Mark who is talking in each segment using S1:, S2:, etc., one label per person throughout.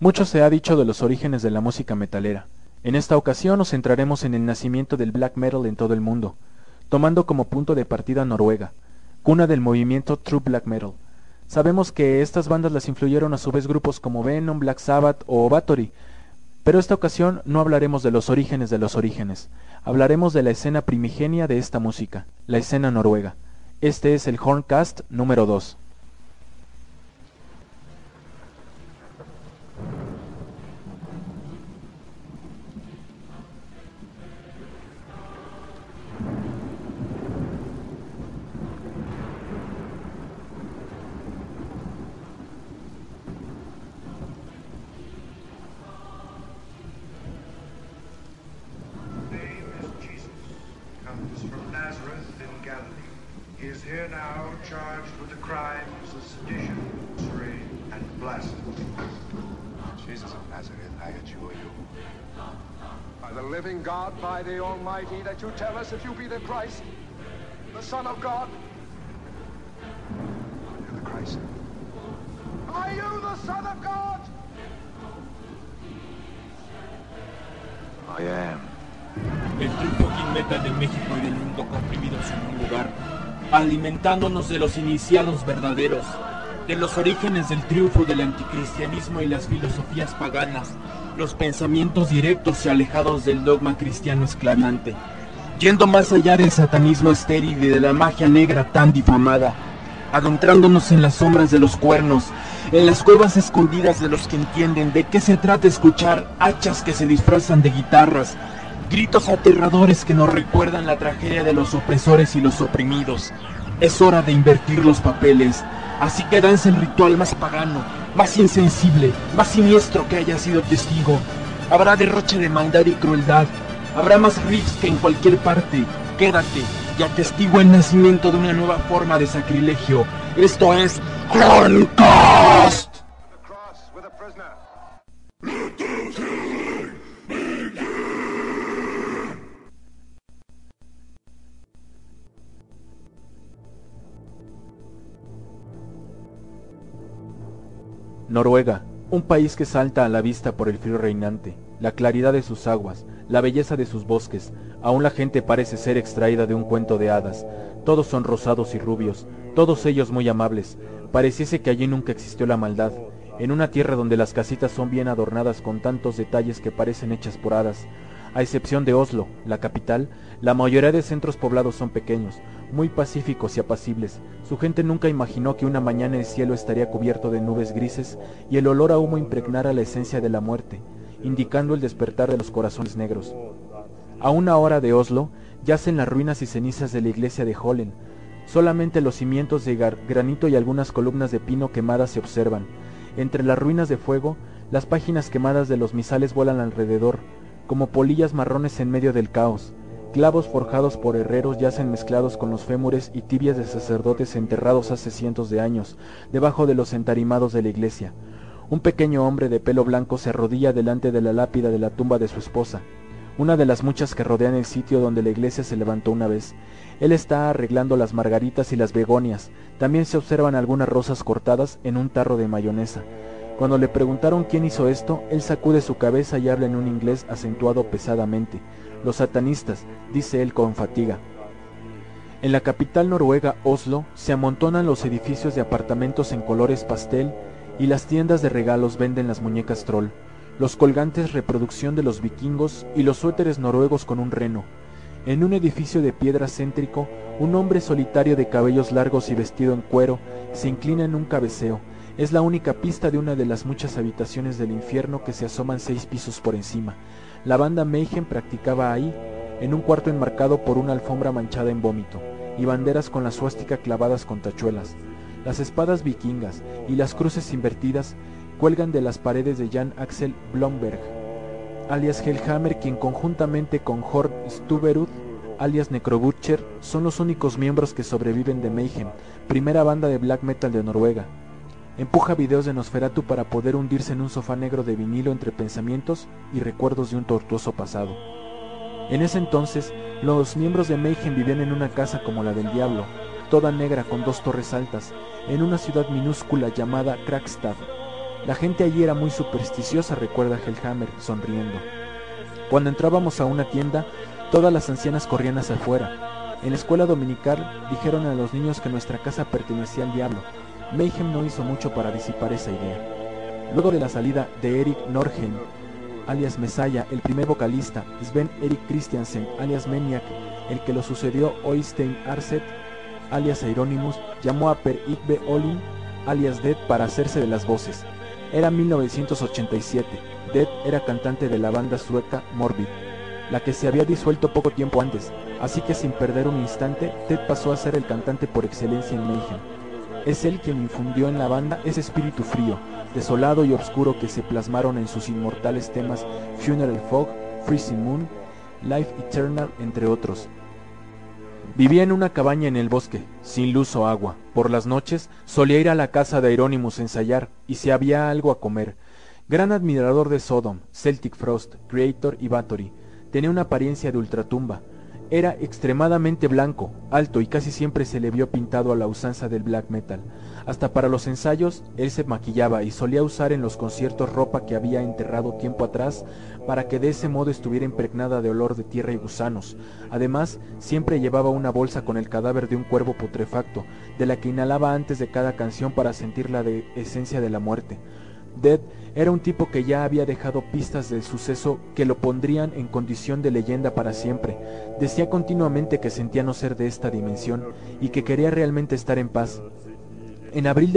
S1: Mucho se ha dicho de los orígenes de la música metalera. En esta ocasión nos centraremos en el nacimiento del black metal en todo el mundo, tomando como punto de partida Noruega, cuna del movimiento True Black Metal. Sabemos que estas bandas las influyeron a su vez grupos como Venom, Black Sabbath o Bathory, pero esta ocasión no hablaremos de los orígenes, hablaremos de la escena primigenia de esta música, la escena noruega. Este es el Horncast número 2.
S2: Here now charged with the crimes of sedition, sorcery, and blasphemy.
S3: Jesus of Nazareth, I adjure you. By the living God, by the Almighty, that you tell us if you be the Christ, the Son of God. You're the Christ. Are you the Son of God? I am.
S4: El true fucking metal de México y del mundo comprimidos en un lugar, alimentándonos de los iniciados verdaderos, de los orígenes del triunfo del anticristianismo y las filosofías paganas, los pensamientos directos y alejados del dogma cristiano esclavante, yendo más allá del satanismo estéril y de la magia negra tan difamada, adentrándonos en las sombras de los cuernos, en las cuevas escondidas de los que entienden de qué se trata escuchar hachas que se disfrazan de guitarras, gritos aterradores que nos recuerdan la tragedia de los opresores y los oprimidos. Es hora de invertir los papeles, así que danse el ritual más pagano, más insensible, más siniestro que haya sido testigo. Habrá derroche de maldad y crueldad, habrá más riffs que en cualquier parte. Quédate y atestigua el nacimiento de una nueva forma de sacrilegio. Esto es Horncast.
S1: Noruega, un país que salta a la vista por el frío reinante, la claridad de sus aguas, la belleza de sus bosques. Aún la gente parece ser extraída de un cuento de hadas. Todos son rosados y rubios, todos ellos muy amables. Pareciese que allí nunca existió la maldad. En una tierra donde las casitas son bien adornadas con tantos detalles que parecen hechas por hadas. A excepción de Oslo, la capital, la mayoría de centros poblados son pequeños, muy pacíficos y apacibles. Su gente nunca imaginó que una mañana el cielo estaría cubierto de nubes grises y el olor a humo impregnara la esencia de la muerte, indicando el despertar de los corazones negros. A una hora de Oslo yacen las ruinas y cenizas de la iglesia de Hollen. Solamente los cimientos de granito y algunas columnas de pino quemadas se observan. Entre las ruinas de fuego, las páginas quemadas de los misales vuelan alrededor, como polillas marrones en medio del caos. Clavos forjados por herreros yacen mezclados con los fémures y tibias de sacerdotes enterrados hace cientos de años, debajo de los entarimados de la iglesia. Un pequeño hombre de pelo blanco se arrodilla delante de la lápida de la tumba de su esposa, una de las muchas que rodean el sitio donde la iglesia se levantó una vez. Él está arreglando las margaritas y las begonias. También se observan algunas rosas cortadas en un tarro de mayonesa. Cuando le preguntaron quién hizo esto, él sacude su cabeza y habla en un inglés acentuado pesadamente. Los satanistas, dice él con fatiga. En la capital noruega, Oslo, se amontonan los edificios de apartamentos en colores pastel y las tiendas de regalos venden las muñecas troll, los colgantes reproducción de los vikingos y los suéteres noruegos con un reno. En un edificio de piedra céntrico, un hombre solitario de cabellos largos y vestido en cuero se inclina en un cabeceo. Es la única pista de una de las muchas habitaciones del infierno que se asoman 6 pisos por encima. La banda Mayhem practicaba ahí, en un cuarto enmarcado por una alfombra manchada en vómito, y banderas con la suástica clavadas con tachuelas. Las espadas vikingas y las cruces invertidas cuelgan de las paredes de Jan Axel Blomberg, alias Hellhammer, quien conjuntamente con Horn Stuberud, alias Necrobutcher, son los únicos miembros que sobreviven de Mayhem, primera banda de black metal de Noruega. Empuja videos de Nosferatu para poder hundirse en un sofá negro de vinilo entre pensamientos y recuerdos de un tortuoso pasado. En ese entonces, los miembros de Mayhem vivían en una casa como la del diablo, toda negra con 2 torres altas, en una ciudad minúscula llamada Krakstad. La gente allí era muy supersticiosa, recuerda Hellhammer, sonriendo. Cuando entrábamos a una tienda, todas las ancianas corrían hacia afuera. En la escuela dominical dijeron a los niños que nuestra casa pertenecía al diablo. Mayhem no hizo mucho para disipar esa idea. Luego de la salida de Erik Nordheim, alias Messiah, el primer vocalista, Sven Erik Christiansen, alias Maniac, el que lo sucedió, Oystein Arset, alias Euronymous, llamó a Per Yngve Ohlin, alias Dead, para hacerse de las voces. Era 1987. Dead era cantante de la banda sueca Morbid, la que se había disuelto poco tiempo antes, así que sin perder un instante, Dead pasó a ser el cantante por excelencia en Mayhem. Es él quien infundió en la banda ese espíritu frío, desolado y oscuro que se plasmaron en sus inmortales temas Funeral Fog, Freezing Moon, Life Eternal, entre otros. Vivía en una cabaña en el bosque, sin luz o agua. Por las noches solía ir a la casa de Euronymous a ensayar, y si había algo a comer. Gran admirador de Sodom, Celtic Frost, Creator y Bathory, tenía una apariencia de ultratumba. Era extremadamente blanco, alto y casi siempre se le vio pintado a la usanza del black metal. Hasta para los ensayos, él se maquillaba y solía usar en los conciertos ropa que había enterrado tiempo atrás para que de ese modo estuviera impregnada de olor de tierra y gusanos. Además, siempre llevaba una bolsa con el cadáver de un cuervo putrefacto, de la que inhalaba antes de cada canción para sentir la esencia de la muerte. Dead era un tipo que ya había dejado pistas del suceso que lo pondrían en condición de leyenda para siempre. Decía continuamente que sentía no ser de esta dimensión y que quería realmente estar en paz. En abril de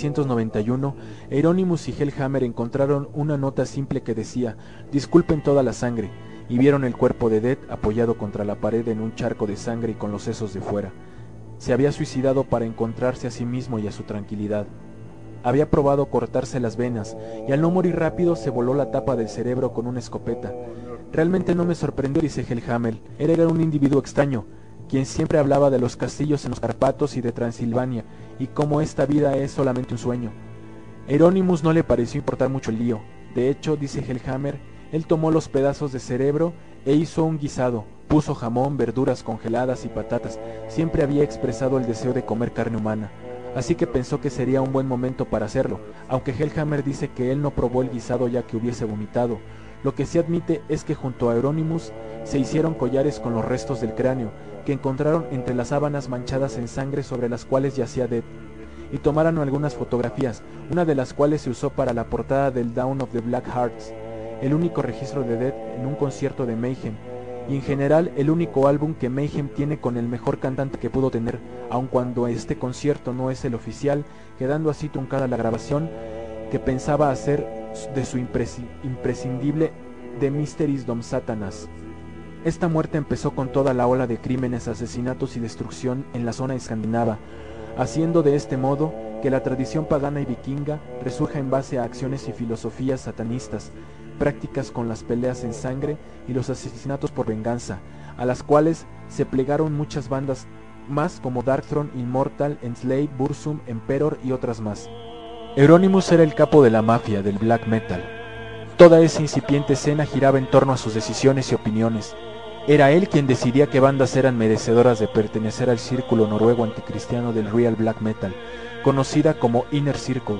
S1: 1991, Euronymous y Hellhammer encontraron una nota simple que decía: "Disculpen toda la sangre", y vieron el cuerpo de Dead apoyado contra la pared en un charco de sangre y con los sesos de fuera. Se había suicidado para encontrarse a sí mismo y a su tranquilidad. Había probado cortarse las venas, y al no morir rápido se voló la tapa del cerebro con una escopeta. Realmente no me sorprendió, dice Hellhammer. Era un individuo extraño, quien siempre hablaba de los castillos en los Cárpatos y de Transilvania, y cómo esta vida es solamente un sueño. Euronymous no le pareció importar mucho el lío. De hecho, dice Hellhammer, él tomó los pedazos de cerebro e hizo un guisado, puso jamón, verduras congeladas y patatas. Siempre había expresado el deseo de comer carne humana, así que pensó que sería un buen momento para hacerlo, aunque Hellhammer dice que él no probó el guisado ya que hubiese vomitado. Lo que sí admite es que junto a Euronymous se hicieron collares con los restos del cráneo, que encontraron entre las sábanas manchadas en sangre sobre las cuales yacía Dead, y tomaron algunas fotografías, una de las cuales se usó para la portada del Dawn of the Black Hearts, el único registro de Dead en un concierto de Mayhem, y en general el único álbum que Mayhem tiene con el mejor cantante que pudo tener, aun cuando este concierto no es el oficial, quedando así truncada la grabación que pensaba hacer de su imprescindible The Mysteries Dom Satanas. Esta muerte empezó con toda la ola de crímenes, asesinatos y destrucción en la zona escandinava, haciendo de este modo que la tradición pagana y vikinga resurja en base a acciones y filosofías satanistas, prácticas con las peleas en sangre y los asesinatos por venganza, a las cuales se plegaron muchas bandas más como Darkthrone, Immortal, Enslaved, Burzum, Emperor y otras más. Euronymous era el capo de la mafia del black metal. Toda esa incipiente escena giraba en torno a sus decisiones y opiniones. Era él quien decidía qué bandas eran merecedoras de pertenecer al círculo noruego anticristiano del real black metal, conocida como Inner Circle.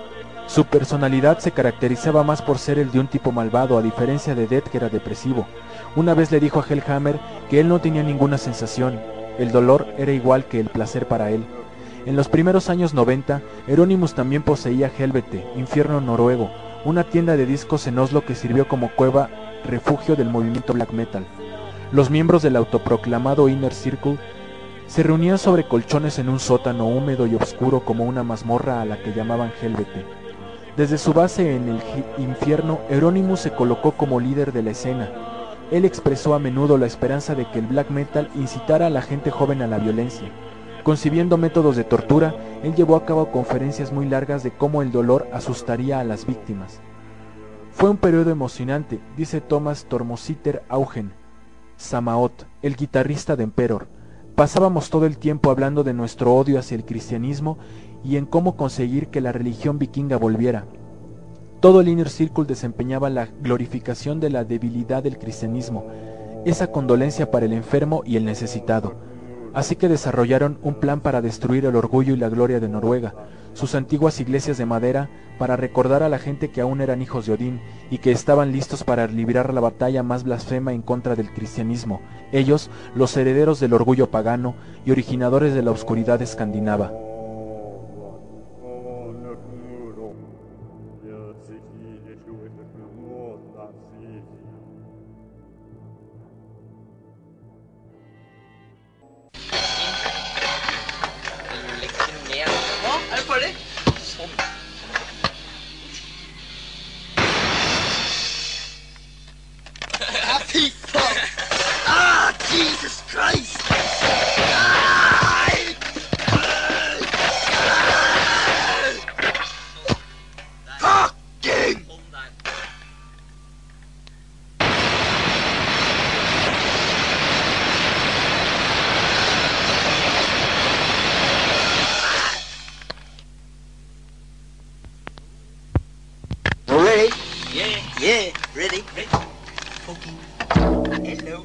S1: Su personalidad se caracterizaba más por ser el de un tipo malvado, a diferencia de Dead, que era depresivo. Una vez le dijo a Hellhammer que él no tenía ninguna sensación, el dolor era igual que el placer para él. En los primeros años 90, Euronymous también poseía Helvete, infierno noruego, una tienda de discos en Oslo que sirvió como cueva refugio del movimiento black metal. Los miembros del autoproclamado Inner Circle se reunían sobre colchones en un sótano húmedo y oscuro como una mazmorra a la que llamaban Helvete. Desde su base en el infierno, Euronymous se colocó como líder de la escena. Él expresó a menudo la esperanza de que el black metal incitara a la gente joven a la violencia. Concibiendo métodos de tortura, él llevó a cabo conferencias muy largas de cómo el dolor asustaría a las víctimas. Fue un periodo emocionante, dice Thomas Tormositer Augen, Samaot, el guitarrista de Emperor. Pasábamos todo el tiempo hablando de nuestro odio hacia el cristianismo y en cómo conseguir que la religión vikinga volviera. Todo el Inner Circle desempeñaba la glorificación de la debilidad del cristianismo, esa condolencia para el enfermo y el necesitado. Así que desarrollaron un plan para destruir el orgullo y la gloria de Noruega, sus antiguas iglesias de madera, para recordar a la gente que aún eran hijos de Odín y que estaban listos para librar la batalla más blasfema en contra del cristianismo, ellos, los herederos del orgullo pagano y originadores de la oscuridad escandinava.
S5: Jesus Christ! Fucking! Ready? Yeah, ready. Okay. Hello.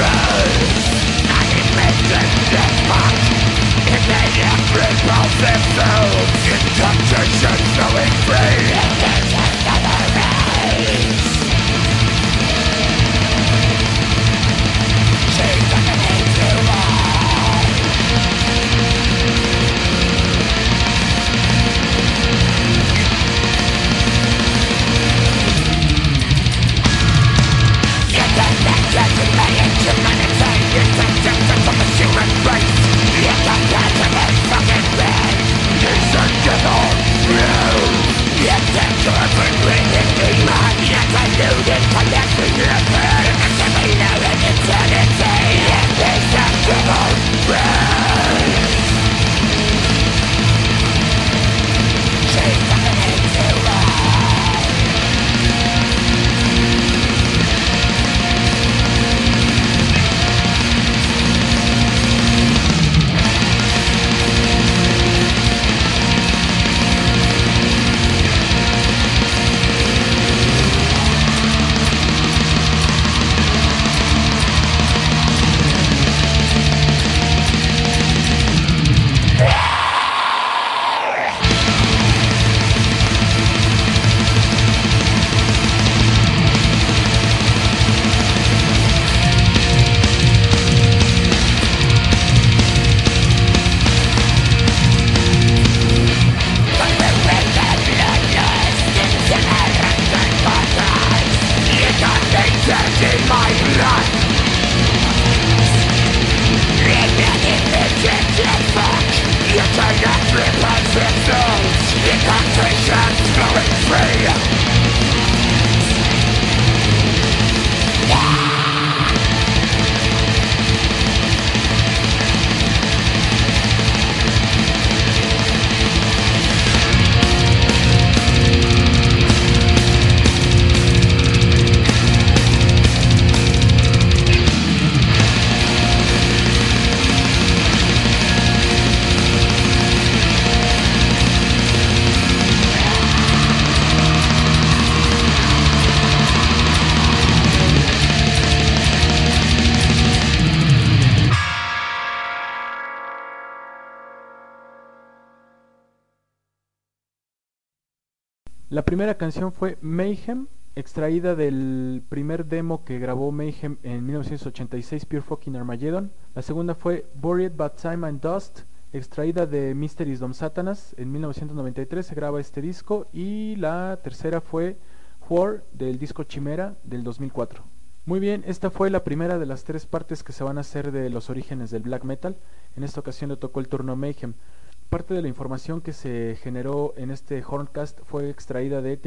S1: La primera canción fue Mayhem, extraída del primer demo que grabó Mayhem en 1986, Pure Fucking Armageddon. La segunda fue Buried by Time and Dust, extraída de Mysteries Dom Satanas. En 1993 se graba este disco. Y la tercera fue War, del disco Chimera, del 2004. Muy bien, esta fue la primera de las tres partes que se van a hacer de los orígenes del black metal. En esta ocasión le tocó el turno Mayhem. Parte de la información que se generó en este Horncast fue extraída de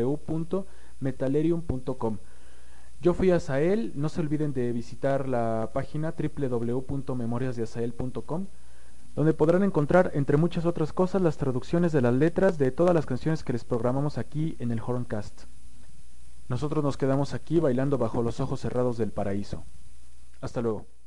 S1: www.metalerium.com. Yo fui Azael, no se olviden de visitar la página www.memoriasdeazael.com, donde podrán encontrar, entre muchas otras cosas, las traducciones de las letras de todas las canciones que les programamos aquí en el Horncast. Nosotros nos quedamos aquí bailando bajo los ojos cerrados del paraíso. Hasta luego.